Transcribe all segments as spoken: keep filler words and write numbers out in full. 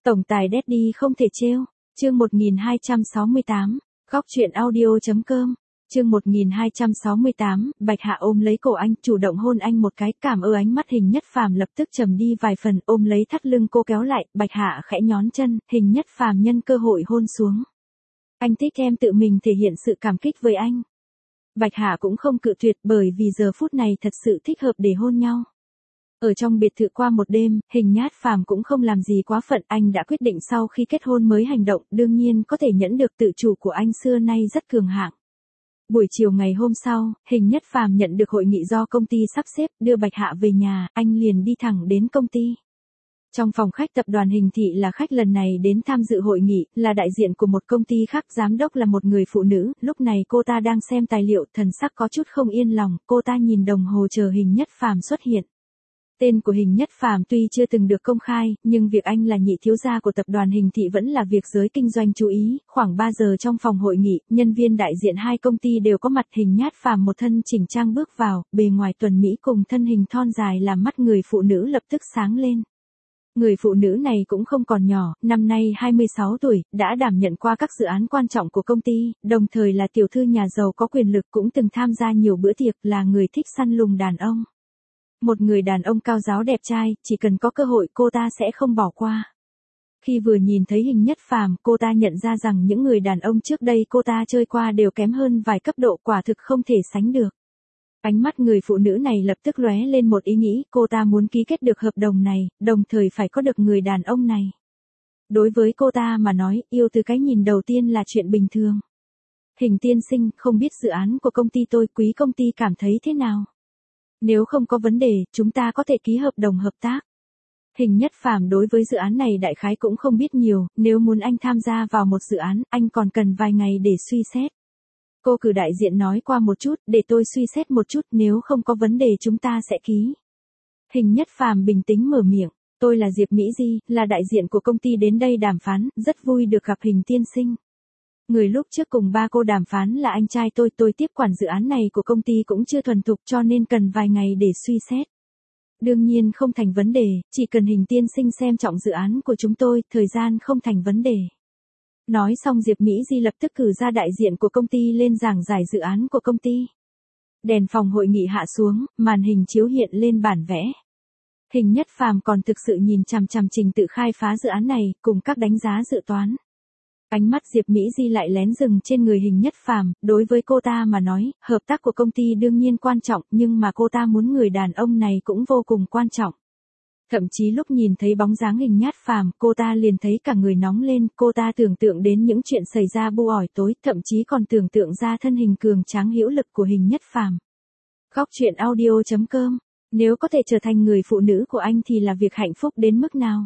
Tổng tài Daddy không thể trêu. Chương một nghìn hai trăm sáu mươi tám. Góc truyện audio.com. Chương một nghìn hai trăm sáu mươi tám, Bạch Hạ ôm lấy cổ anh, chủ động hôn anh một cái, cảm ơn ánh mắt Hình Nhất Phàm lập tức trầm đi vài phần, ôm lấy thắt lưng cô kéo lại, Bạch Hạ khẽ nhón chân, Hình Nhất Phàm nhân cơ hội hôn xuống. Anh thích em tự mình thể hiện sự cảm kích với anh. Bạch Hạ cũng không cự tuyệt bởi vì giờ phút này thật sự thích hợp để hôn nhau. Ở trong biệt thự qua một đêm, Hình Nhất Phàm cũng không làm gì quá phận, anh đã quyết định sau khi kết hôn mới hành động, đương nhiên có thể nhẫn được tự chủ của anh xưa nay rất cường hạng. Buổi chiều ngày hôm sau, Hình Nhất Phàm nhận được hội nghị do công ty sắp xếp, đưa Bạch Hạ về nhà, anh liền đi thẳng đến công ty. Trong phòng khách tập đoàn Hình Thị là khách lần này đến tham dự hội nghị, là đại diện của một công ty khác, giám đốc là một người phụ nữ, lúc này cô ta đang xem tài liệu, thần sắc có chút không yên lòng, cô ta nhìn đồng hồ chờ Hình Nhất Phàm xuất hiện. Tên của Hình Nhất Phàm tuy chưa từng được công khai, nhưng việc anh là nhị thiếu gia của tập đoàn Hình Thị vẫn là việc giới kinh doanh chú ý. Khoảng ba giờ trong phòng hội nghị, nhân viên đại diện hai công ty đều có mặt. Hình Nhất Phàm một thân chỉnh trang bước vào, bề ngoài tuần mỹ cùng thân hình thon dài làm mắt người phụ nữ lập tức sáng lên. Người phụ nữ này cũng không còn nhỏ, năm nay hai mươi sáu tuổi, đã đảm nhận qua các dự án quan trọng của công ty, đồng thời là tiểu thư nhà giàu có quyền lực, cũng từng tham gia nhiều bữa tiệc, là người thích săn lùng đàn ông. Một người đàn ông cao ráo đẹp trai, chỉ cần có cơ hội cô ta sẽ không bỏ qua. Khi vừa nhìn thấy Hình Nhất Phàm, cô ta nhận ra rằng những người đàn ông trước đây cô ta chơi qua đều kém hơn vài cấp độ, quả thực không thể sánh được. Ánh mắt người phụ nữ này lập tức lóe lên một ý nghĩ, cô ta muốn ký kết được hợp đồng này, đồng thời phải có được người đàn ông này. Đối với cô ta mà nói, yêu từ cái nhìn đầu tiên là chuyện bình thường. Hình tiên sinh, không biết dự án của công ty tôi, quý công ty cảm thấy thế nào? Nếu không có vấn đề, chúng ta có thể ký hợp đồng hợp tác. Hình Nhất Phàm đối với dự án này đại khái cũng không biết nhiều, nếu muốn anh tham gia vào một dự án, anh còn cần vài ngày để suy xét. Cô cử đại diện nói qua một chút, để tôi suy xét một chút, nếu không có vấn đề chúng ta sẽ ký. Hình Nhất Phàm bình tĩnh mở miệng, tôi là Diệp Mỹ Di, là đại diện của công ty đến đây đàm phán, rất vui được gặp Hình tiên sinh. Người lúc trước cùng ba cô đàm phán là anh trai tôi, tôi tiếp quản dự án này của công ty cũng chưa thuần thục cho nên cần vài ngày để suy xét. Đương nhiên không thành vấn đề, chỉ cần Hình tiên sinh xem trọng dự án của chúng tôi, thời gian không thành vấn đề. Nói xong Diệp Mỹ Di lập tức cử ra đại diện của công ty lên giảng giải dự án của công ty. Đèn phòng hội nghị hạ xuống, màn hình chiếu hiện lên bản vẽ. Hình Nhất Phàm còn thực sự nhìn chằm chằm trình tự khai phá dự án này, cùng các đánh giá dự toán. Ánh mắt Diệp Mỹ Di lại lén dừng trên người Hình Nhất Phàm, đối với cô ta mà nói, hợp tác của công ty đương nhiên quan trọng, nhưng mà cô ta muốn người đàn ông này cũng vô cùng quan trọng. Thậm chí lúc nhìn thấy bóng dáng Hình Nhất Phàm, cô ta liền thấy cả người nóng lên, cô ta tưởng tượng đến những chuyện xảy ra bu ỏi tối, thậm chí còn tưởng tượng ra thân hình cường tráng hữu lực của Hình Nhất Phàm. Góc truyện audio.com. Nếu có thể trở thành người phụ nữ của anh thì là việc hạnh phúc đến mức nào?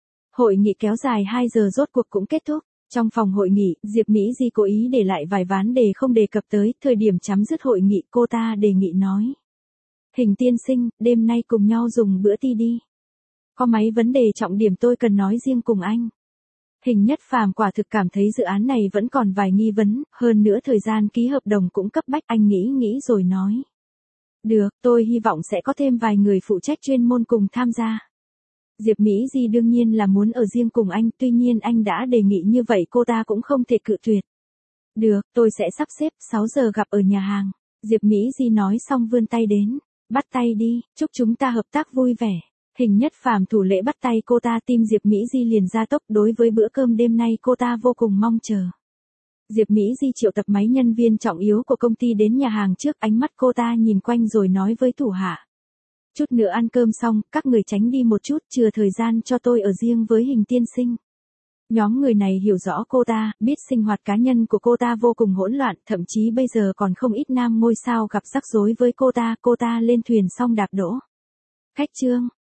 Hội nghị kéo dài hai giờ rốt cuộc cũng kết thúc. Trong phòng hội nghị, Diệp Mỹ Di cố ý để lại vài ván đề không đề cập tới, thời điểm chấm dứt hội nghị cô ta đề nghị nói. Hình tiên sinh, đêm nay cùng nhau dùng bữa ti đi. Có mấy vấn đề trọng điểm tôi cần nói riêng cùng anh. Hình Nhất Phàm quả thực cảm thấy dự án này vẫn còn vài nghi vấn, hơn nữa thời gian ký hợp đồng cũng cấp bách, anh nghĩ nghĩ rồi nói. Được, tôi hy vọng sẽ có thêm vài người phụ trách chuyên môn cùng tham gia. Diệp Mỹ Di đương nhiên là muốn ở riêng cùng anh, tuy nhiên anh đã đề nghị như vậy cô ta cũng không thể cự tuyệt. Được, tôi sẽ sắp xếp, sáu giờ gặp ở nhà hàng. Diệp Mỹ Di nói xong vươn tay đến. Bắt tay đi, chúc chúng ta hợp tác vui vẻ. Hình Nhất Phàm thủ lễ bắt tay cô ta, tim Diệp Mỹ Di liền ra tốc, đối với bữa cơm đêm nay cô ta vô cùng mong chờ. Diệp Mỹ Di triệu tập mấy nhân viên trọng yếu của công ty đến nhà hàng trước, ánh mắt cô ta nhìn quanh rồi nói với thủ hạ. Chút nữa ăn cơm xong, các người tránh đi một chút, chừa thời gian cho tôi ở riêng với Hình tiên sinh. Nhóm người này hiểu rõ cô ta, biết sinh hoạt cá nhân của cô ta vô cùng hỗn loạn, thậm chí bây giờ còn không ít nam ngôi sao gặp rắc rối với cô ta, cô ta lên thuyền xong đạp đỗ. Khách trương,